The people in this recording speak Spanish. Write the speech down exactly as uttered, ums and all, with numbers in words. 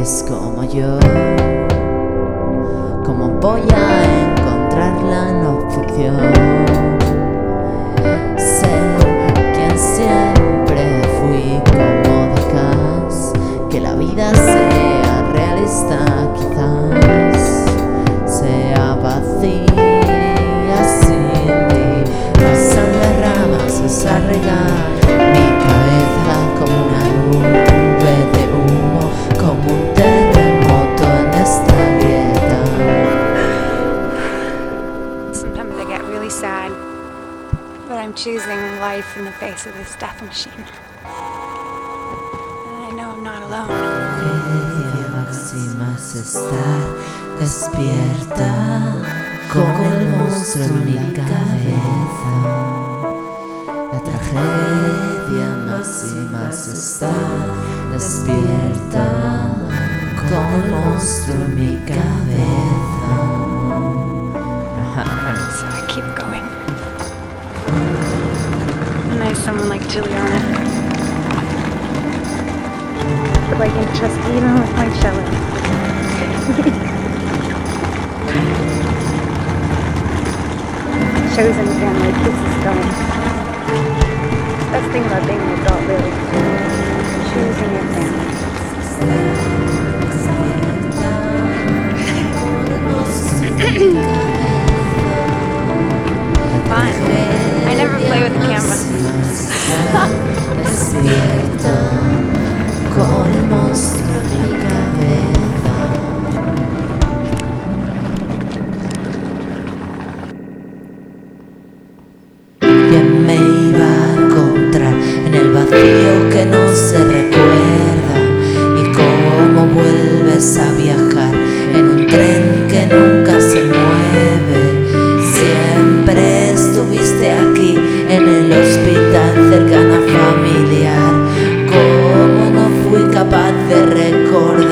eres como yo. ¿Cómo voy a encontrarla en la ficción? Ser quien siempre fui, como dejas que la vida sea realista, quizás sea vacía sin ti. Pasan las ramas, es a regar mi cabeza como una nube de humo, como un terremoto en esta grieta. Sometimes I get really sad, but I'm choosing life in the face of this death machine. And I know I'm not alone. Tragedia máxima es estar despierta con el monstruo en mi cabeza. La tragedia máxima es estar despierta con el monstruo en mi cabeza. So I keep going. And there's someone like Juliana, who I can trust even with my cello. Chosen family keeps us going. Best thing about being an adult, really. Choosing your family. Fun. I never play with the camera. Despierta con el monstruo en mi cabeza. ¿Quién me iba a encontrar en el vacío que no se recuerda? ¿Y cómo vuelves a viajar en un tren que nunca se mueve? Siempre estuviste aquí en el hospital, cercana familiar. ¿Cómo no fui capaz de recordar?